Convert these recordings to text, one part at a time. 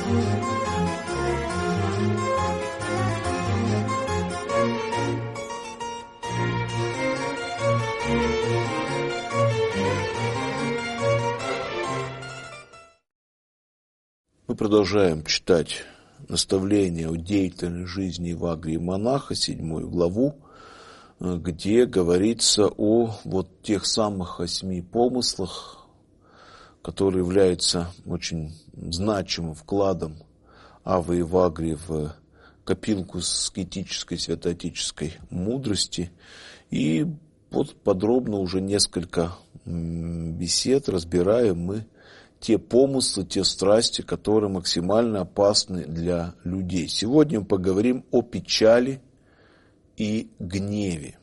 Мы продолжаем читать наставление о деятельной жизни Евагрии монаха, 7 главу, где говорится о вот тех самых 8 помыслах, которые являются очень значимым вкладом Аввы Евагрии в копилку аскетической святоотеческой мудрости. И вот подробно уже несколько бесед разбираем мы те помыслы, те страсти, которые максимально опасны для людей. Сегодня мы поговорим о печали и гневе.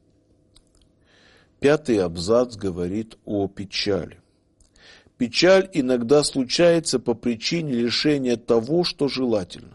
5 абзац говорит о печали. Печаль иногда случается по причине лишения того, что желательно.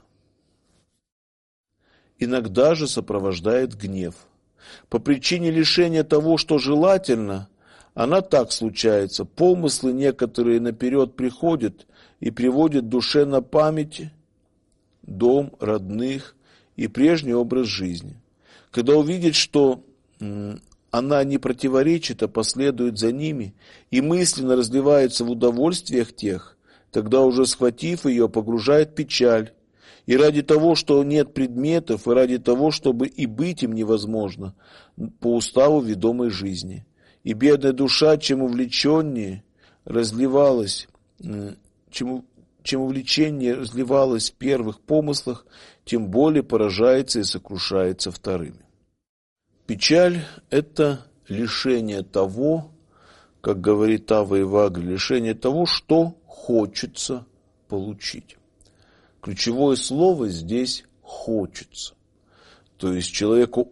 Иногда же сопровождает гнев. По причине лишения того, что желательно, она так случается. Помыслы некоторые наперед приходят и приводят душе на память дом, родных и прежний образ жизни. Когда увидит, что она не противоречит, а последует за ними, и мысленно разливается в удовольствиях тех, тогда уже схватив ее, погружает печаль. И ради того, что нет предметов, и ради того, чтобы и быть им невозможно, по уставу ведомой жизни. И бедная душа, чем увлеченнее разливалась, чем увлечение разливалось в первых помыслах, тем более поражается и сокрушается вторыми. Печаль – это лишение того, как говорит Авва Евагрия, лишение того, что хочется получить. Ключевое слово здесь «хочется». То есть человеку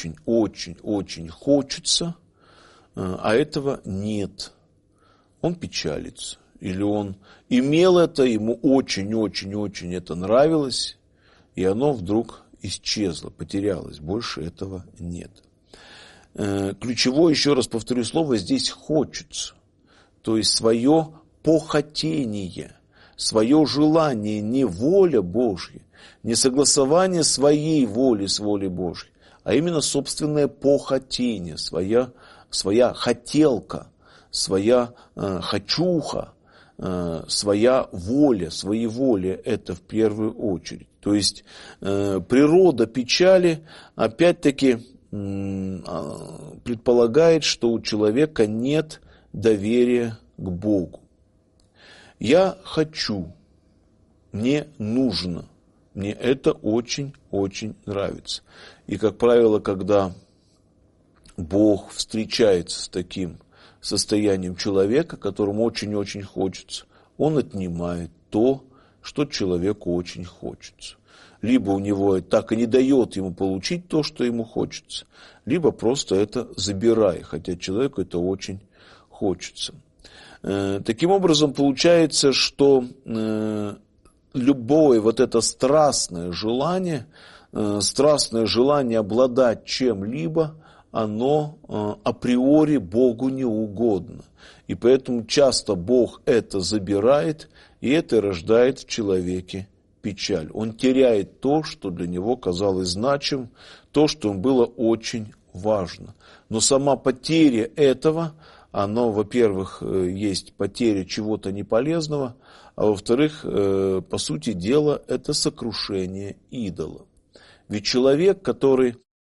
очень хочется, а этого нет. Он печалится. Или он имел это, ему очень это нравилось, и оно вдруг исчезло, потерялось. Больше этого нет. Ключевое, еще раз повторю слово, здесь «хочется». То есть свое похотение, свое желание, не воля Божья, не согласование своей воли с волей Божьей, а именно собственное похотение, своя хотелка, своя хочуха, своя воля, своеволие – это в первую очередь. То есть природа печали опять-таки предполагает, что у человека нет доверия к Богу. Я хочу, мне нужно, мне это очень нравится. И, как правило, когда Бог встречается с таким состоянием человека, которому очень хочется, Он отнимает то, что человеку очень хочется. Либо у него так и не дает ему получить то, что ему хочется, либо просто это забирает, хотя человеку это очень хочется. Таким образом, получается, что любое вот это страстное желание обладать чем-либо, оно априори Богу не угодно. И поэтому часто Бог это забирает, и это рождает в человеке печаль. Он теряет то, что для него казалось значимым, то, что ему было очень важно. Но сама потеря этого, оно, во-первых, есть потеря чего-то неполезного, а во-вторых, по сути дела, это сокрушение идола. Ведь человек, который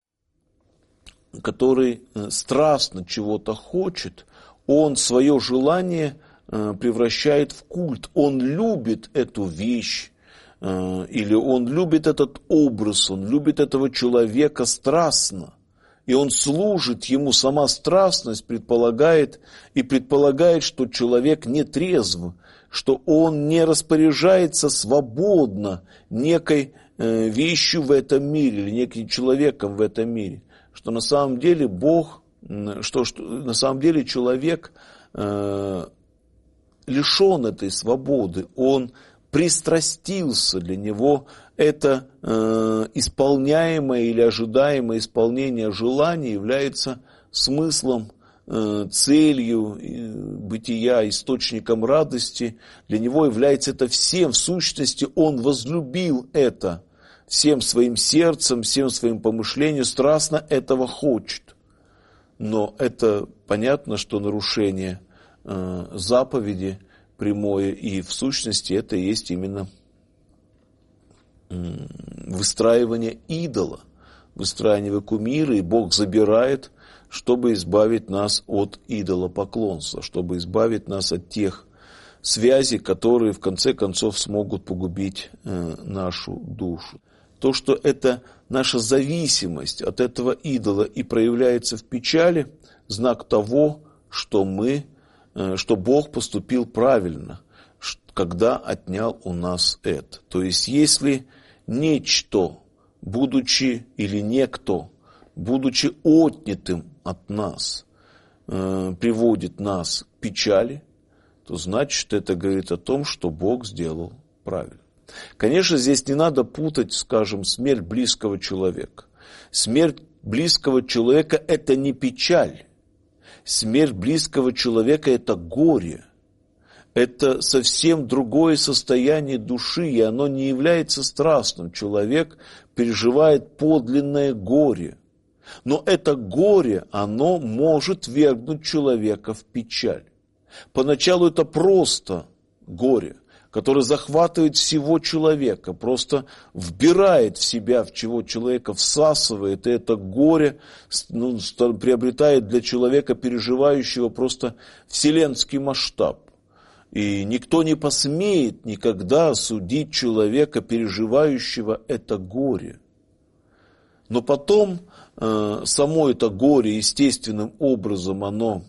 страстно чего-то хочет, он свое желание превращает в культ. Он любит эту вещь, или он любит этот образ, он любит этого человека страстно. И он служит ему, сама страстность предполагает, что человек не трезв, что он не распоряжается свободно некой вещью в этом мире, или неким человеком в этом мире. Что на самом деле на самом деле человек лишен этой свободы, он пристрастился, для него это исполняемое или ожидаемое исполнение желаний является смыслом целью бытия, источником радости. Для него является это всем. В сущности, он возлюбил это всем своим сердцем, всем своим помышлением, страстно этого хочет. Но это понятно, что нарушение заповеди прямое, и в сущности это и есть именно выстраивание идола, выстраивание кумира, и Бог забирает, чтобы избавить нас от идолопоклонства, чтобы избавить нас от тех связей, которые в конце концов смогут погубить нашу душу. То, что это наша зависимость от этого идола и проявляется в печали, знак того, что Бог поступил правильно, когда отнял у нас это. То есть, если нечто, будучи или некто, будучи отнятым от нас, приводит нас к печали, то значит, это говорит о том, что Бог сделал правильно. Конечно, здесь не надо путать, скажем, смерть близкого человека. Смерть близкого человека – это не печаль. Смерть близкого человека – это горе. Это совсем другое состояние души, и оно не является страстным. Человек переживает подлинное горе. Но это горе, оно может ввергнуть человека в печаль. Поначалу это просто горе, которое захватывает всего человека, просто вбирает в себя, в чего человека всасывает, и это горе приобретает для человека, переживающего, просто вселенский масштаб. И никто не посмеет никогда осудить человека, переживающего это горе. Но потом само это горе естественным образом оно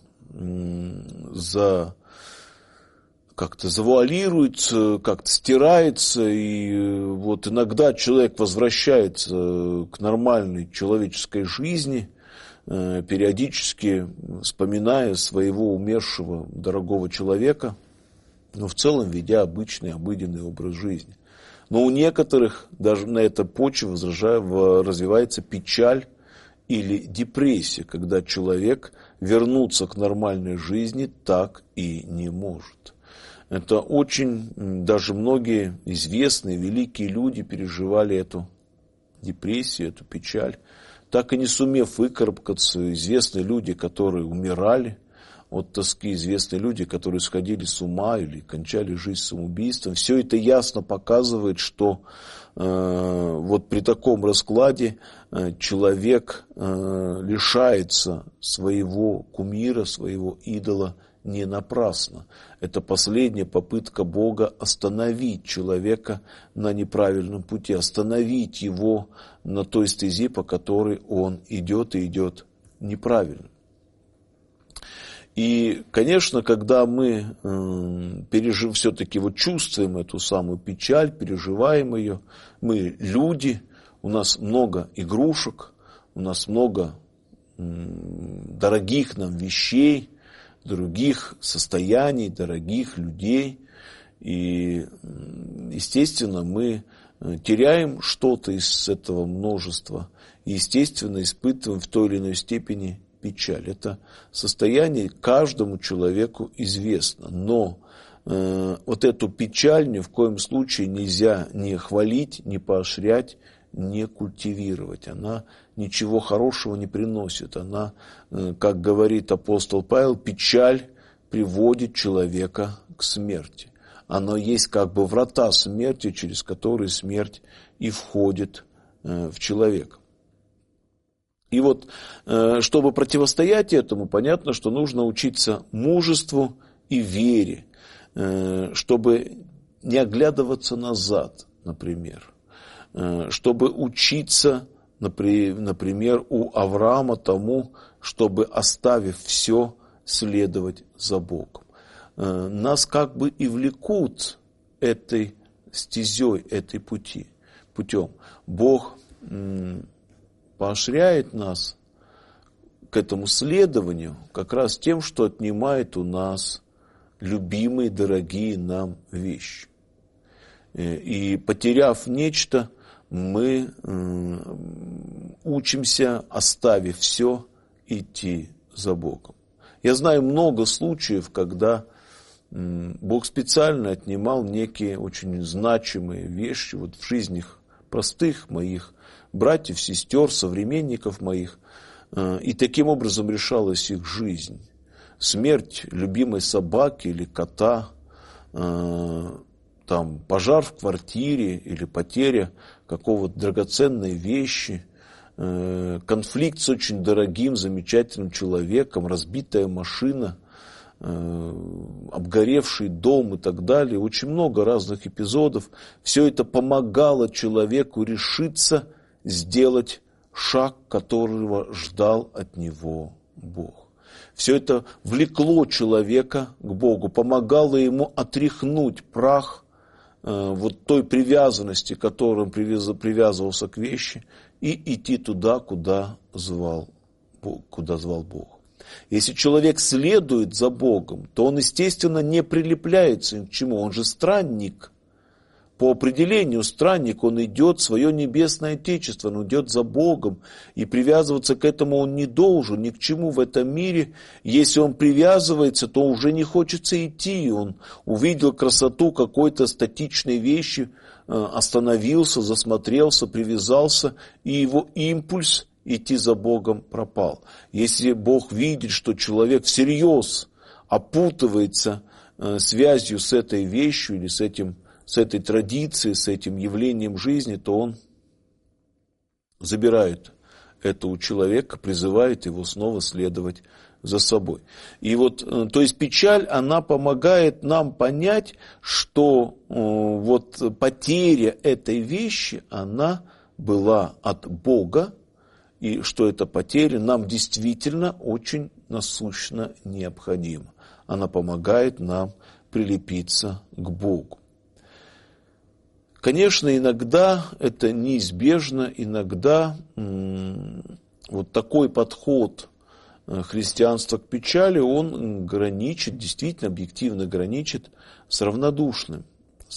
как-то завуалируется, как-то стирается, и вот иногда человек возвращается к нормальной человеческой жизни, периодически вспоминая своего умершего дорогого человека, но в целом ведя обычный, обыденный образ жизни. Но у некоторых даже на этой почве развивается печаль или депрессия, когда человек вернуться к нормальной жизни так и не может. Это очень, даже многие известные, великие люди переживали эту депрессию, эту печаль, так и не сумев выкарабкаться. Известные люди, которые умирали от тоски, известные люди, которые сходили с ума или кончали жизнь самоубийством. Все это ясно показывает, что вот при таком раскладе человек лишается своего кумира, своего идола не напрасно. Это последняя попытка Бога остановить человека на неправильном пути, остановить его на той стези, по которой он идет и идет неправильно. И, конечно, когда мы все-таки чувствуем эту самую печаль, переживаем ее, мы люди, у нас много игрушек, у нас много дорогих нам вещей, других состояний, дорогих людей. И, естественно, мы теряем что-то из этого множества и, естественно, испытываем в той или иной степени печаль. Это состояние каждому человеку известно, но вот эту печаль ни в коем случае нельзя не хвалить, не поощрять, не культивировать. Она ничего хорошего не приносит. Она, как говорит апостол Павел, печаль приводит человека к смерти. Оно есть как бы врата смерти, через которые смерть и входит в человека. И вот, чтобы противостоять этому, понятно, что нужно учиться мужеству и вере, чтобы не оглядываться назад, например, чтобы учиться, например, у Авраама тому, чтобы, оставив все, следовать за Богом. Нас как бы и влекут этой стезей, этой путем. Бог поощряет нас к этому следованию как раз тем, что отнимает у нас любимые, дорогие нам вещи. И потеряв нечто, мы учимся, оставив все, идти за Богом. Я знаю много случаев, когда Бог специально отнимал некие очень значимые вещи вот в жизнях простых моих братьев, сестер, современников моих, и таким образом решалась их жизнь. Смерть любимой собаки или кота, там, пожар в квартире или потеря какого-то драгоценной вещи, конфликт с очень дорогим, замечательным человеком, разбитая машина, обгоревший дом и так далее. Очень много разных эпизодов. Все это помогало человеку решиться сделать шаг, которого ждал от него Бог. Все это влекло человека к Богу, помогало ему отряхнуть прах вот той привязанности, которым привязывался к вещи, и идти туда, куда звал Бог. Если человек следует за Богом, то он, естественно, не прилепляется ни к чему. Он же странник. По определению странник, он идет в свое небесное Отечество, он идет за Богом. И привязываться к этому он не должен, ни к чему в этом мире. Если он привязывается, то уже не хочется идти. Он увидел красоту какой-то статичной вещи, остановился, засмотрелся, привязался, и его импульс идти за Богом пропал. Если Бог видит, что человек всерьез опутывается связью с этой вещью или с этой традицией, с этим явлением жизни, то Он забирает это у человека, призывает его снова следовать за собой. И вот, то есть печаль, она помогает нам понять, что вот потеря этой вещи, она была от Бога, и что эта потеря нам действительно очень насущно необходима. Она помогает нам прилепиться к Богу. Конечно, иногда это неизбежно, иногда вот такой подход христианства к печали, он граничит, действительно объективно граничит с равнодушием.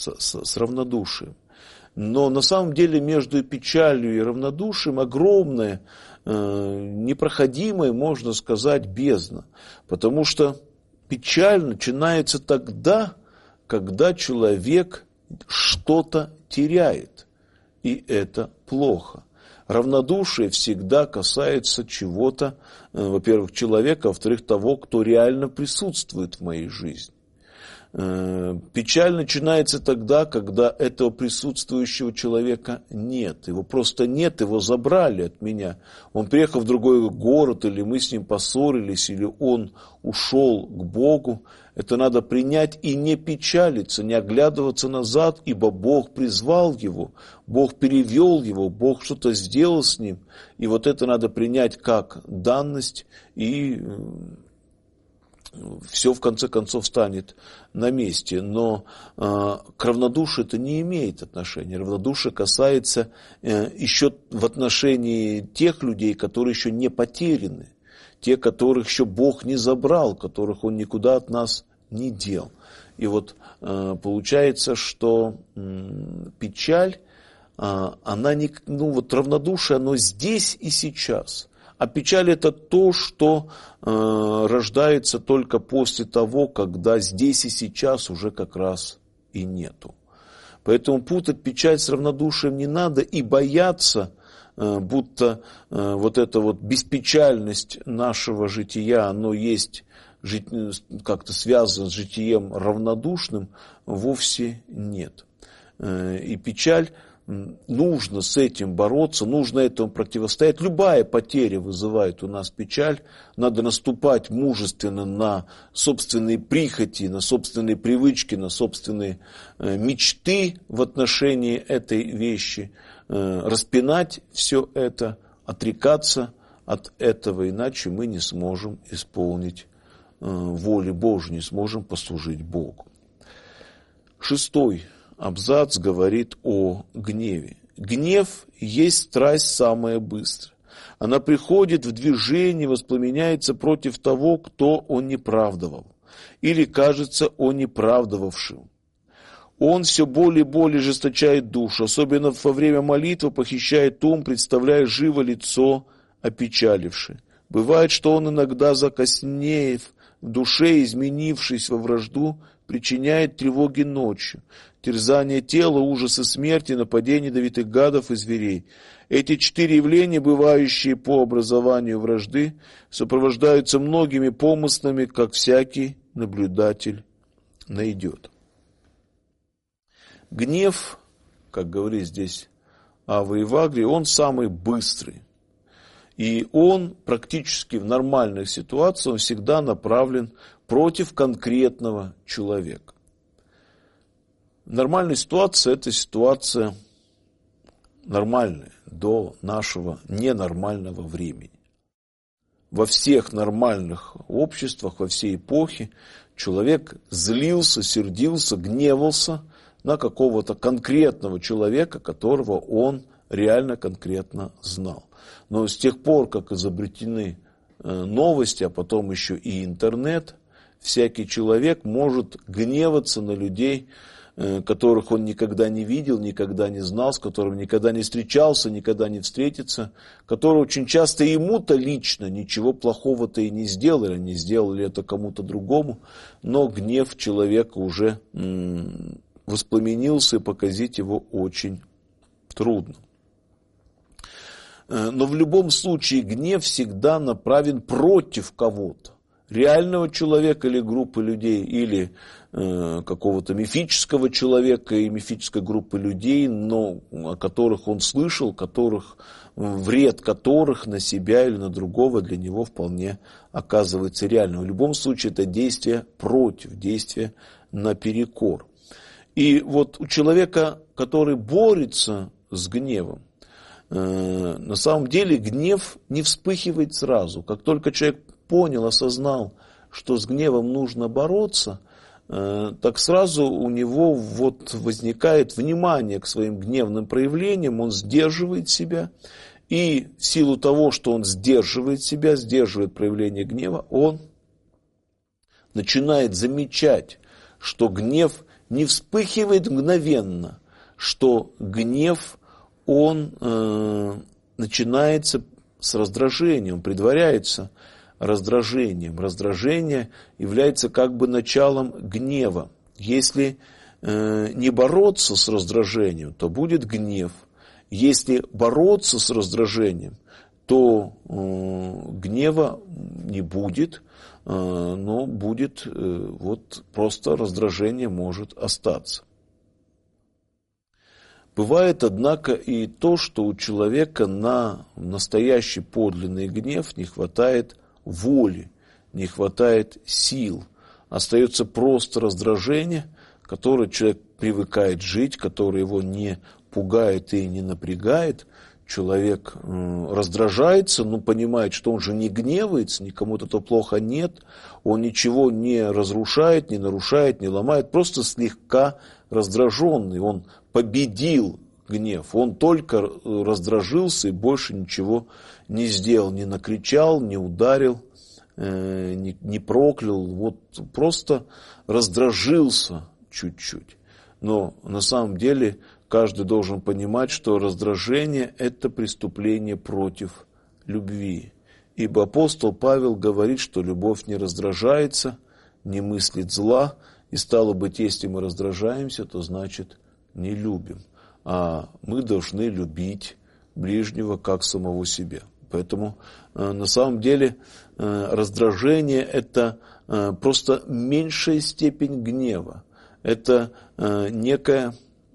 Но на самом деле между печалью и равнодушием огромная, непроходимая, можно сказать, бездна. Потому что печаль начинается тогда, когда человек что-то теряет. И это плохо. Равнодушие всегда касается чего-то, во-первых, человека, а во-вторых, того, кто реально присутствует в моей жизни. Печаль начинается тогда, когда этого присутствующего человека нет. Его просто нет, его забрали от меня. Он приехал в другой город, или мы с ним поссорились, или он ушел к Богу. Это надо принять и не печалиться, не оглядываться назад, ибо Бог призвал его, Бог перевел его, Бог что-то сделал с ним. И вот это надо принять как данность, и все в конце концов станет на месте. Но к равнодушию это не имеет отношения. Равнодушие касается еще в отношении тех людей, которые еще не потеряны, те, которых еще Бог не забрал, которых Он никуда от нас не дел. И вот получается, что печаль, она не, равнодушие, оно здесь и сейчас. А печаль это то, что рождается только после того, когда здесь и сейчас уже как раз и нету. Поэтому путать печаль с равнодушием не надо и бояться, будто вот эта вот беспечальность нашего жития, оно есть как-то связано с житием равнодушным, вовсе нет. И печаль, нужно с этим бороться, нужно этому противостоять. Любая потеря вызывает у нас печаль. Надо наступать мужественно на собственные прихоти, на собственные привычки, на собственные мечты в отношении этой вещи. Распинать все это, отрекаться от этого, иначе мы не сможем исполнить воли Божьей, не сможем послужить Богу. 6 абзац говорит о гневе. Гнев есть страсть самая быстрая. Она приходит в движение, воспламеняется против того, кто он неправдовал, или кажется о неправдовавшем. Он все более и более жесточает душу, особенно во время молитвы похищает ум, представляя живо лицо опечалившее. Бывает, что он иногда закоснеев, в душе, изменившись во вражду, причиняет тревоги ночью, терзание тела, ужасы смерти, нападение ядовитых гадов и зверей. Эти 4 явления, бывающие по образованию вражды, сопровождаются многими помыслами, как всякий наблюдатель найдет. Гнев, как говорит здесь Ава Ивагри, он самый быстрый. И он практически в нормальных ситуациях он всегда направлен против конкретного человека. Нормальная ситуация – это ситуация нормальная до нашего ненормального времени. Во всех нормальных обществах, во всей эпохе человек злился, сердился, гневался на какого-то конкретного человека, которого он реально конкретно знал. Но с тех пор, как изобретены новости, а потом еще и интернет, всякий человек может гневаться на людей, которых он никогда не видел, никогда не знал, с которыми никогда не встречался, никогда не встретится, которые очень часто ему-то лично ничего плохого-то и не сделали, они сделали это кому-то другому, но гнев человека уже воспламенился, и показать его очень трудно. Но в любом случае гнев всегда направлен против кого-то. Реального человека или группы людей, или какого-то мифического человека и мифической группы людей, но о которых он слышал, вред которых на себя или на другого для него вполне оказывается реальным. В любом случае это действие против, действие наперекор. И вот у человека, который борется с гневом, на самом деле гнев не вспыхивает сразу. Как только человек понял, осознал, что с гневом нужно бороться, так сразу у него возникает внимание к своим гневным проявлениям, он сдерживает себя, и в силу того, что он сдерживает себя, сдерживает проявление гнева, он начинает замечать, что гнев не вспыхивает мгновенно, что гнев, он начинается с раздражением, предваряется раздражением. Раздражение является как бы началом гнева. Если не бороться с раздражением, то будет гнев. Если бороться с раздражением, то гнева не будет, но будет просто раздражение может остаться. Бывает, однако, и то, что у человека на настоящий подлинный гнев не хватает воли, не хватает сил. Остается просто раздражение, которое человек привыкает жить, которое его не пугает и не напрягает. Человек раздражается, но понимает, что он же не гневается, никому-то то плохо нет, он ничего не разрушает, не нарушает, не ломает, просто слегка раздраженный, он победил гнев, он только раздражился и больше ничего не сделал, не накричал, не ударил, не проклял, просто раздражился чуть-чуть. Но на самом деле каждый должен понимать, что раздражение – это преступление против любви. Ибо апостол Павел говорит, что любовь не раздражается, не мыслит зла, и стало быть, если мы раздражаемся, то значит не любим. А мы должны любить ближнего как самого себя. Поэтому на самом деле раздражение – это просто меньшая степень гнева. Это некая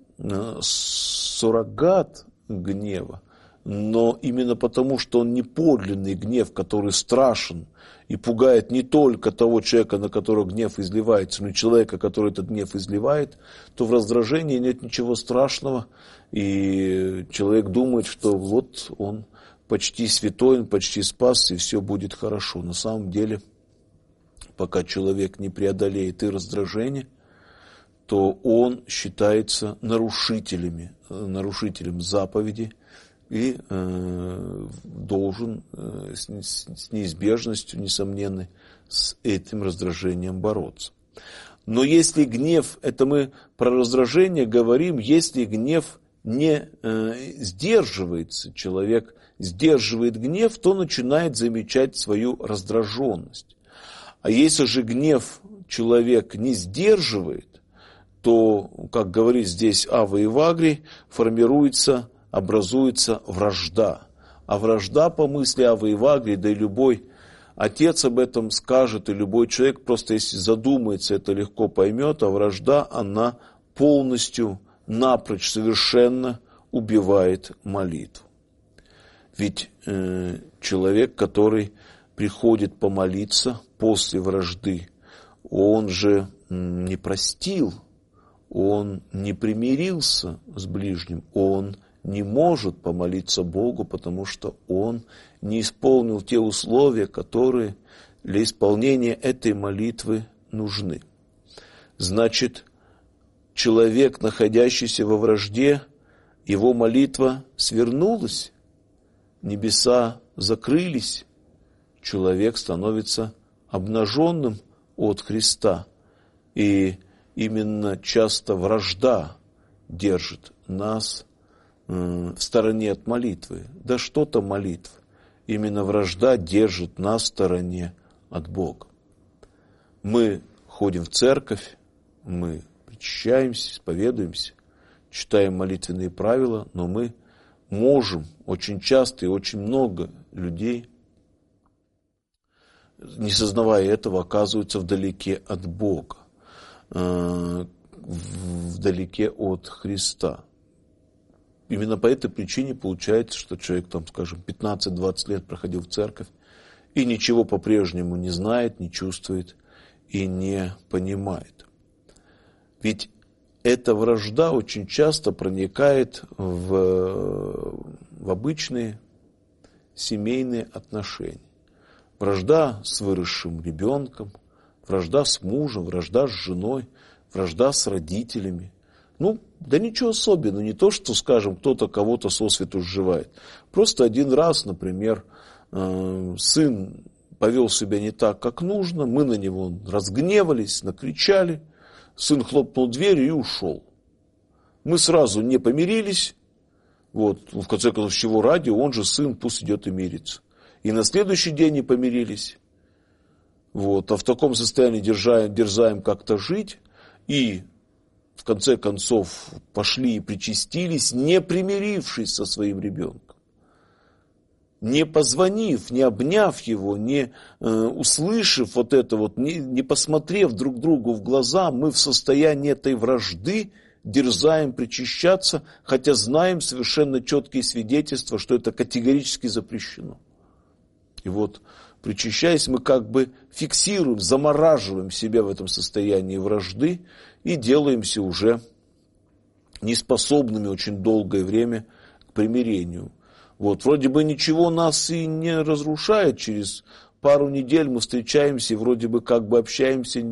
суррогат гнева, но именно потому, что он не подлинный гнев, который страшен и пугает не только того человека, на которого гнев изливается, но и человека, который этот гнев изливает, то в раздражении нет ничего страшного, и человек думает, что он почти святой, он почти спасся, и все будет хорошо. На самом деле, пока человек не преодолеет и раздражение, то он считается нарушителем заповеди и должен с неизбежностью, несомненной, с этим раздражением бороться. Но если гнев, это мы про раздражение говорим, если гнев не сдерживается, человек сдерживает гнев, то начинает замечать свою раздраженность. А если же гнев человек не сдерживает, то, как говорит здесь Ава и Вагрий, формируется, образуется вражда. А вражда, по мысли Авы и Вагрий, да и любой отец об этом скажет, и любой человек, просто если задумается, это легко поймет, а вражда, она полностью, напрочь, совершенно убивает молитву. Ведь человек, который приходит помолиться после вражды, он же не простил, он не примирился с ближним, он не может помолиться Богу, потому что он не исполнил те условия, которые для исполнения этой молитвы нужны. Значит, человек, находящийся во вражде, его молитва свернулась, небеса закрылись, человек становится обнаженным от Христа. И именно часто вражда держит нас в стороне от молитвы. Да что там молитва? Именно вражда держит нас в стороне от Бога. Мы ходим в церковь, мы причащаемся, исповедуемся, читаем молитвенные правила, но мы можем очень часто и очень много людей, не сознавая этого, оказываются вдалеке от Бога, вдалеке от Христа. Именно по этой причине получается, что человек, там, скажем, 15-20 лет проходил в церковь и ничего по-прежнему не знает, не чувствует и не понимает. Ведь эта вражда очень часто проникает в обычные семейные отношения. Вражда с выросшим ребенком, вражда с мужем, вражда с женой, вражда с родителями. Да ничего особенного, не то, что, скажем, кто-то кого-то сосвету сживает. Просто один раз, например, сын повел себя не так, как нужно, мы на него разгневались, накричали, сын хлопнул дверью и ушел. Мы сразу не помирились, в конце концов, с чего ради, он же сын, пусть идет и мирится. И на следующий день не помирились. А в таком состоянии дерзаем как-то жить, и в конце концов пошли и причастились, не примирившись со своим ребенком, не позвонив, не обняв его, не услышав не посмотрев друг другу в глаза, мы в состоянии этой вражды дерзаем причащаться, хотя знаем совершенно четкие свидетельства, что это категорически запрещено. И причащаясь, мы как бы фиксируем, замораживаем себя в этом состоянии вражды и делаемся уже неспособными очень долгое время к примирению. Вроде бы ничего нас и не разрушает, через пару недель мы встречаемся и вроде бы как бы общаемся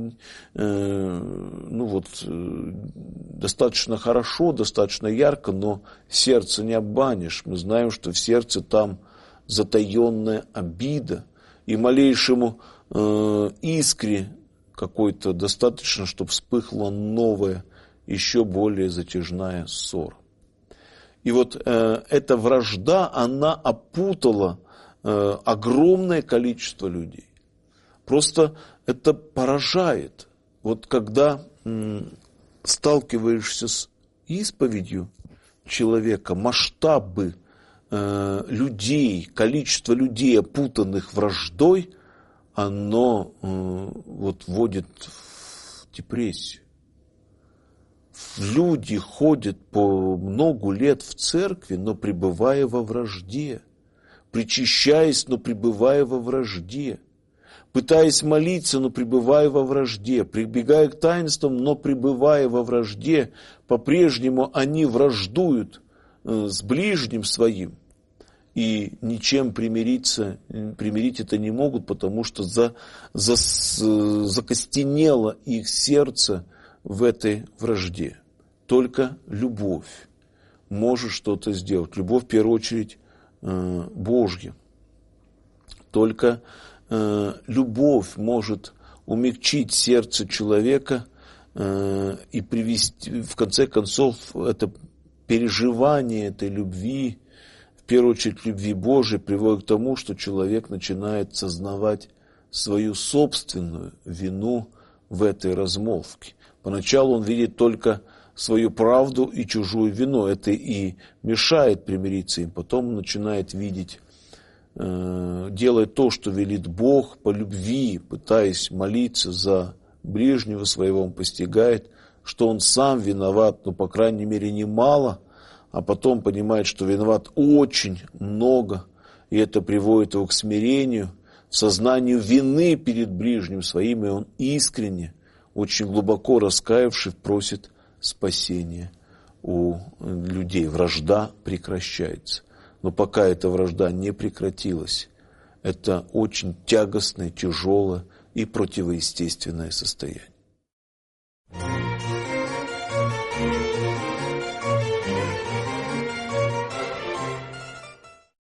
достаточно хорошо, достаточно ярко, но сердце не обманешь. Мы знаем, что в сердце там затаенная обида, и малейшему искре какой-то достаточно, чтобы вспыхла новая, еще более затяжная ссора. И эта вражда, она опутала огромное количество людей. Просто это поражает. Когда сталкиваешься с исповедью человека, масштабы людей, количество людей, опутанных враждой, оно вводит в депрессию. Люди ходят по много лет в церкви, но пребывая во вражде, причащаясь, но пребывая во вражде, пытаясь молиться, но пребывая во вражде, прибегая к таинствам, но пребывая во вражде, по-прежнему они враждуют с ближним своим и ничем примирить это не могут, потому что закостенело их сердце в этой вражде. Только любовь может что-то сделать. Любовь, в первую очередь, Божья. Только любовь может умягчить сердце человека и привести, в конце концов, это переживание этой любви, в первую очередь любви Божией, приводит к тому, что человек начинает сознавать свою собственную вину в этой размолвке. Поначалу он видит только свою правду и чужую вину. Это и мешает примириться им. Потом он начинает видеть, делает то, что велит Бог по любви, пытаясь молиться за ближнего своего. Он постигает, что он сам виноват, но, по крайней мере, немало, а потом понимает, что виноват очень много, и это приводит его к смирению, сознанию вины перед ближним своим, и он искренне, очень глубоко раскаявшись, просит спасения у людей. Вражда прекращается. Но пока эта вражда не прекратилась, это очень тягостное, тяжелое и противоестественное состояние.